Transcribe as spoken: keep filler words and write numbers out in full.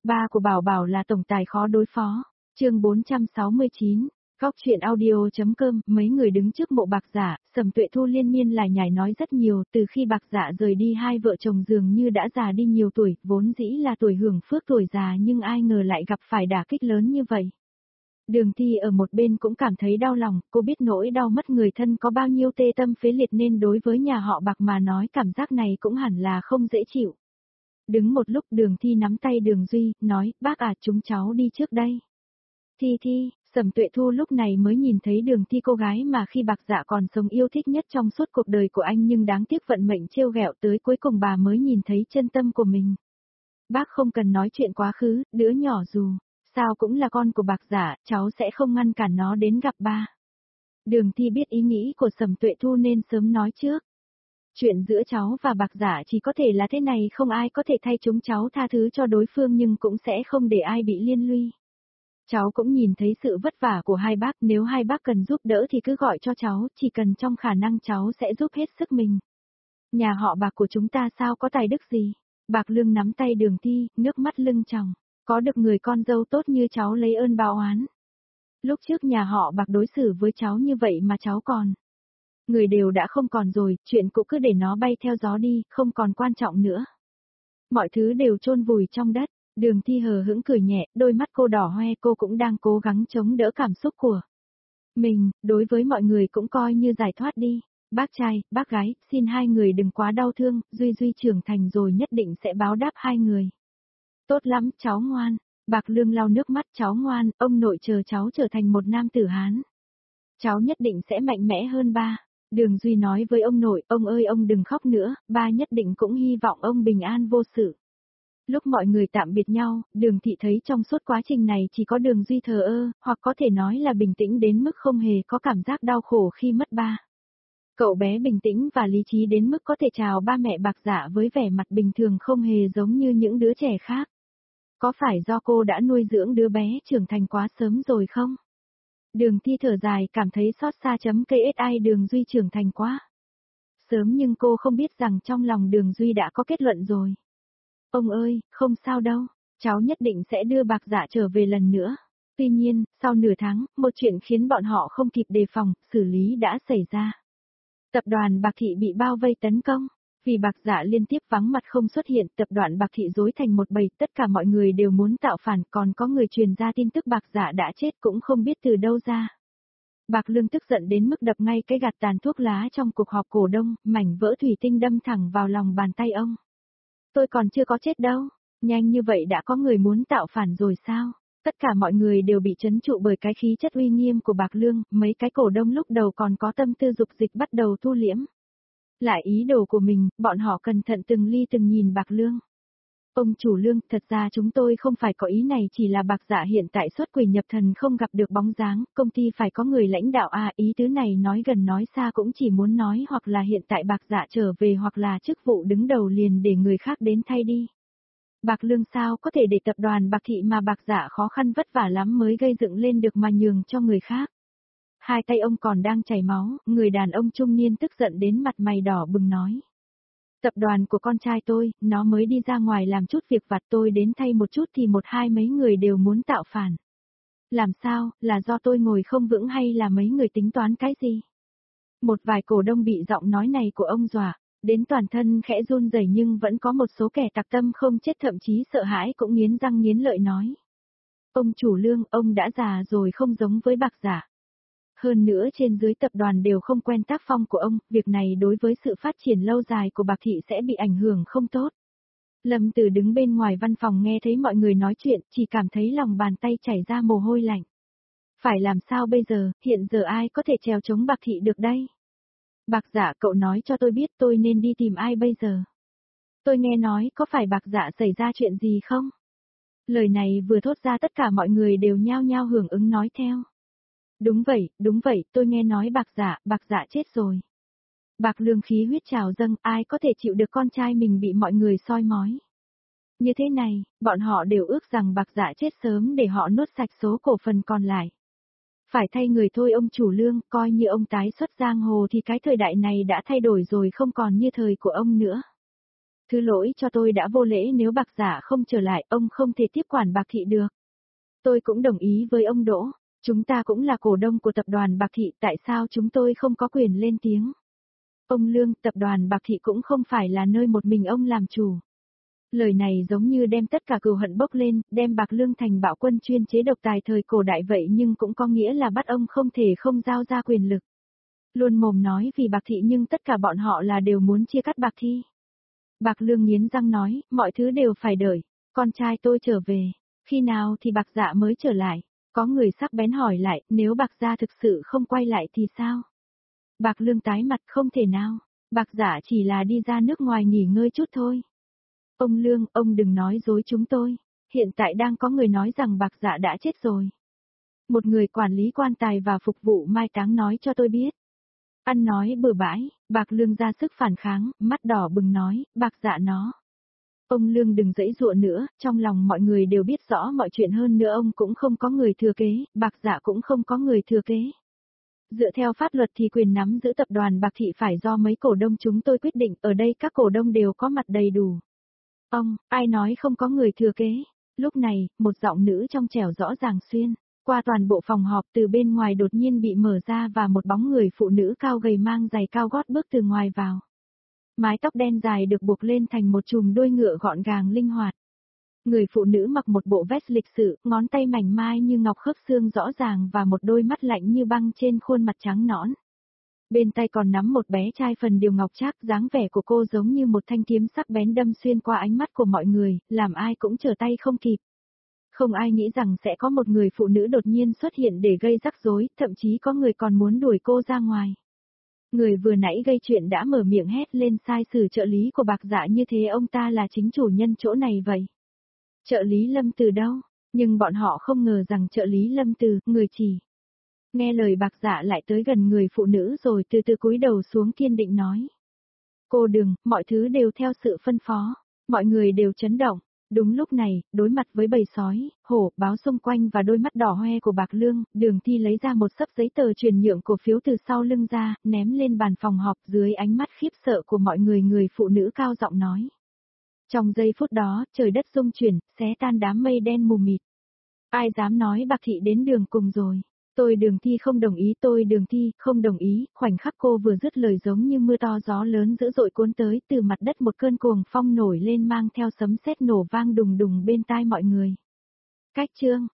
Ba của Bảo Bảo là tổng tài khó đối phó. Chương bốn trăm sáu mươi chín. Góc truyện audio.com. Mấy người đứng trước mộ Bạc Dạ, Sầm Tuệ Thu liên miên lại nhải nói rất nhiều, từ khi Bạc Dạ rời đi hai vợ chồng dường như đã già đi nhiều tuổi, vốn dĩ là tuổi hưởng phước tuổi già nhưng ai ngờ lại gặp phải đả kích lớn như vậy. Đường Thi ở một bên cũng cảm thấy đau lòng, cô biết nỗi đau mất người thân có bao nhiêu tê tâm phế liệt nên đối với nhà họ Bạc mà nói cảm giác này cũng hẳn là không dễ chịu. Đứng một lúc Đường Thi nắm tay Đường Duy, nói, bác à chúng cháu đi trước đây. Thi Thi, Sầm Tuệ Thu lúc này mới nhìn thấy Đường Thi, cô gái mà khi Bạc Dạ còn sống yêu thích nhất trong suốt cuộc đời của anh, nhưng đáng tiếc vận mệnh trêu ghẹo tới cuối cùng bà mới nhìn thấy chân tâm của mình. Bác không cần nói chuyện quá khứ, đứa nhỏ dù sao cũng là con của Bạc Dạ, cháu sẽ không ngăn cản nó đến gặp ba. Đường Thi biết ý nghĩ của Sầm Tuệ Thu nên sớm nói trước. Chuyện giữa cháu và Bạc Dạ chỉ có thể là thế này, không ai có thể thay chúng cháu tha thứ cho đối phương nhưng cũng sẽ không để ai bị liên lụy. Cháu cũng nhìn thấy sự vất vả của hai bác, nếu hai bác cần giúp đỡ thì cứ gọi cho cháu, chỉ cần trong khả năng cháu sẽ giúp hết sức mình. Nhà họ Bạc của chúng ta sao có tài đức gì? Bạc Lương nắm tay Đường Thi, nước mắt lưng tròng, có được người con dâu tốt như cháu lấy ơn báo oán. Lúc trước nhà họ Bạc đối xử với cháu như vậy mà cháu còn. Người đều đã không còn rồi, chuyện cũ cứ để nó bay theo gió đi, không còn quan trọng nữa. Mọi thứ đều chôn vùi trong đất. Đường Thi hờ hững cười nhẹ, đôi mắt cô đỏ hoe, cô cũng đang cố gắng chống đỡ cảm xúc của mình, đối với mọi người cũng coi như giải thoát đi. Bác trai, bác gái, xin hai người đừng quá đau thương, Duy Duy trưởng thành rồi nhất định sẽ báo đáp hai người. Tốt lắm, cháu ngoan. Bạc Lương lau nước mắt, cháu ngoan, ông nội chờ cháu trở thành một nam tử Hán. Cháu nhất định sẽ mạnh mẽ hơn ba. Đường Duy nói với ông nội, ông ơi ông đừng khóc nữa, ba nhất định cũng hy vọng ông bình an vô sự. Lúc mọi người tạm biệt nhau, Đường Thị thấy trong suốt quá trình này chỉ có Đường Duy thờ ơ, hoặc có thể nói là bình tĩnh đến mức không hề có cảm giác đau khổ khi mất ba. Cậu bé bình tĩnh và lý trí đến mức có thể chào ba mẹ Bạc Dạ với vẻ mặt bình thường không hề giống như những đứa trẻ khác. Có phải do cô đã nuôi dưỡng đứa bé trưởng thành quá sớm rồi không? Đường Thi thở dài cảm thấy xót xa chấm ksi Đường Duy trưởng thành quá sớm, nhưng cô không biết rằng trong lòng Đường Duy đã có kết luận rồi. Ông ơi, không sao đâu, cháu nhất định sẽ đưa Bạc Dạ trở về lần nữa. Tuy nhiên, sau nửa tháng, một chuyện khiến bọn họ không kịp đề phòng, xử lý đã xảy ra. Tập đoàn Bạc Thị bị bao vây tấn công. Vì Bạc Dạ liên tiếp vắng mặt không xuất hiện, tập đoàn Bạc Thị rối thành một bầy, tất cả mọi người đều muốn tạo phản, còn có người truyền ra tin tức Bạc Dạ đã chết cũng không biết từ đâu ra. Bạc Lương tức giận đến mức đập ngay cái gạt tàn thuốc lá trong cuộc họp cổ đông, mảnh vỡ thủy tinh đâm thẳng vào lòng bàn tay ông. Tôi còn chưa có chết đâu, nhanh như vậy đã có người muốn tạo phản rồi sao? Tất cả mọi người đều bị trấn trụ bởi cái khí chất uy nghiêm của Bạc Lương, mấy cái cổ đông lúc đầu còn có tâm tư dục dịch bắt đầu thu liễm. Lại ý đồ của mình, bọn họ cẩn thận từng ly từng nhìn Bạc Lương. Ông chủ Lương, thật ra chúng tôi không phải có ý này, chỉ là Bạc Dạ hiện tại xuất quỷ nhập thần không gặp được bóng dáng, công ty phải có người lãnh đạo à, ý tứ này nói gần nói xa cũng chỉ muốn nói hoặc là hiện tại Bạc Dạ trở về hoặc là chức vụ đứng đầu liền để người khác đến thay đi. Bạc Lương sao có thể để tập đoàn Bạc Thị mà Bạc Dạ khó khăn vất vả lắm mới gây dựng lên được mà nhường cho người khác. Hai tay ông còn đang chảy máu, người đàn ông trung niên tức giận đến mặt mày đỏ bừng nói. Tập đoàn của con trai tôi, nó mới đi ra ngoài làm chút việc vặt, tôi đến thay một chút thì một hai mấy người đều muốn tạo phản. Làm sao, là do tôi ngồi không vững hay là mấy người tính toán cái gì? Một vài cổ đông bị giọng nói này của ông dọa, đến toàn thân khẽ run rẩy, nhưng vẫn có một số kẻ tặc tâm không chết thậm chí sợ hãi cũng nghiến răng nghiến lợi nói. Ông chủ Lương, ông đã già rồi không giống với Bạc Dạ. Hơn nữa trên dưới tập đoàn đều không quen tác phong của ông, việc này đối với sự phát triển lâu dài của Bạc Thị sẽ bị ảnh hưởng không tốt. Lâm Từ đứng bên ngoài văn phòng nghe thấy mọi người nói chuyện, chỉ cảm thấy lòng bàn tay chảy ra mồ hôi lạnh. Phải làm sao bây giờ, hiện giờ ai có thể trèo chống Bạc Thị được đây? Bạc Dạ, cậu nói cho tôi biết tôi nên đi tìm ai bây giờ? Tôi nghe nói có phải Bạc Dạ xảy ra chuyện gì không? Lời này vừa thốt ra tất cả mọi người đều nhao nhao hưởng ứng nói theo. Đúng vậy, đúng vậy, tôi nghe nói Bạc Dạ, Bạc Dạ chết rồi. Bạc Lương khí huyết trào dâng, ai có thể chịu được con trai mình bị mọi người soi mói. Như thế này, bọn họ đều ước rằng Bạc Dạ chết sớm để họ nuốt sạch số cổ phần còn lại. Phải thay người thôi ông chủ Lương, coi như ông tái xuất giang hồ thì cái thời đại này đã thay đổi rồi, không còn như thời của ông nữa. Thứ lỗi cho tôi đã vô lễ, nếu Bạc Giả không trở lại, ông không thể tiếp quản Bạc Thị được. Tôi cũng đồng ý với ông Đỗ. Chúng ta cũng là cổ đông của tập đoàn Bạc Thị, tại sao chúng tôi không có quyền lên tiếng? Ông Lương, tập đoàn Bạc Thị cũng không phải là nơi một mình ông làm chủ. Lời này giống như đem tất cả cừu hận bốc lên, đem Bạc Lương thành bạo quân chuyên chế độc tài thời cổ đại vậy, nhưng cũng có nghĩa là bắt ông không thể không giao ra quyền lực. Luôn mồm nói vì Bạc Thị nhưng tất cả bọn họ là đều muốn chia cắt Bạc Thị. Bạc Lương nghiến răng nói, mọi thứ đều phải đợi, con trai tôi trở về, khi nào thì Bạc Dạ mới trở lại? Có người sắc bén hỏi lại, nếu Bạc Gia thực sự không quay lại thì sao? Bạc Lương tái mặt, không thể nào, Bạc Dạ chỉ là đi ra nước ngoài nghỉ ngơi chút thôi. Ông Lương, ông đừng nói dối chúng tôi, hiện tại đang có người nói rằng Bạc Dạ đã chết rồi. Một người quản lý quan tài và phục vụ mai táng nói cho tôi biết. Ăn nói bừa bãi, Bạc Lương ra sức phản kháng, mắt đỏ bừng nói, Bạc Dạ nó. Ông Lương đừng giãy giụa nữa, trong lòng mọi người đều biết rõ mọi chuyện, hơn nữa ông cũng không có người thừa kế, Bạc Dạ cũng không có người thừa kế. Dựa theo pháp luật thì quyền nắm giữ tập đoàn Bạc Thị phải do mấy cổ đông chúng tôi quyết định, ở đây các cổ đông đều có mặt đầy đủ. Ông, ai nói không có người thừa kế? Lúc này, một giọng nữ trong trẻo rõ ràng xuyên qua toàn bộ phòng họp, từ bên ngoài đột nhiên bị mở ra và một bóng người phụ nữ cao gầy mang giày cao gót bước từ ngoài vào. Mái tóc đen dài được buộc lên thành một chùm đuôi ngựa gọn gàng linh hoạt. Người phụ nữ mặc một bộ vest lịch sự, ngón tay mảnh mai như ngọc khớp xương rõ ràng và một đôi mắt lạnh như băng trên khuôn mặt trắng nõn. Bên tay còn nắm một bé trai phần điều ngọc trác, dáng vẻ của cô giống như một thanh kiếm sắc bén đâm xuyên qua ánh mắt của mọi người, làm ai cũng trở tay không kịp. Không ai nghĩ rằng sẽ có một người phụ nữ đột nhiên xuất hiện để gây rắc rối, thậm chí có người còn muốn đuổi cô ra ngoài. Người vừa nãy gây chuyện đã mở miệng hét lên sai sử trợ lý của Bạc Dạ, như thế ông ta là chính chủ nhân chỗ này vậy. Trợ lý Lâm Từ đâu? Nhưng bọn họ không ngờ rằng trợ lý Lâm Từ, người chỉ. Nghe lời Bạc Dạ lại tới gần người phụ nữ rồi từ từ cúi đầu xuống kiên định nói. Cô đừng, mọi thứ đều theo sự phân phó. Mọi người đều chấn động. Đúng lúc này, đối mặt với bầy sói, hổ, báo xung quanh và đôi mắt đỏ hoe của Bạc Lương, Đường Thi lấy ra một xấp giấy tờ chuyển nhượng cổ phiếu từ sau lưng ra, ném lên bàn phòng họp. Dưới ánh mắt khiếp sợ của mọi người, người phụ nữ cao giọng nói. Trong giây phút đó, trời đất rung chuyển, xé tan đám mây đen mù mịt. Ai dám nói Bạc Thị đến đường cùng rồi? Tôi Đường Thi không đồng ý, tôi Đường Thi không đồng ý. Khoảnh khắc cô vừa dứt lời, giống như mưa to gió lớn dữ dội cuốn tới, từ mặt đất một cơn cuồng phong nổi lên mang theo sấm sét nổ vang đùng đùng bên tai mọi người. Cách chương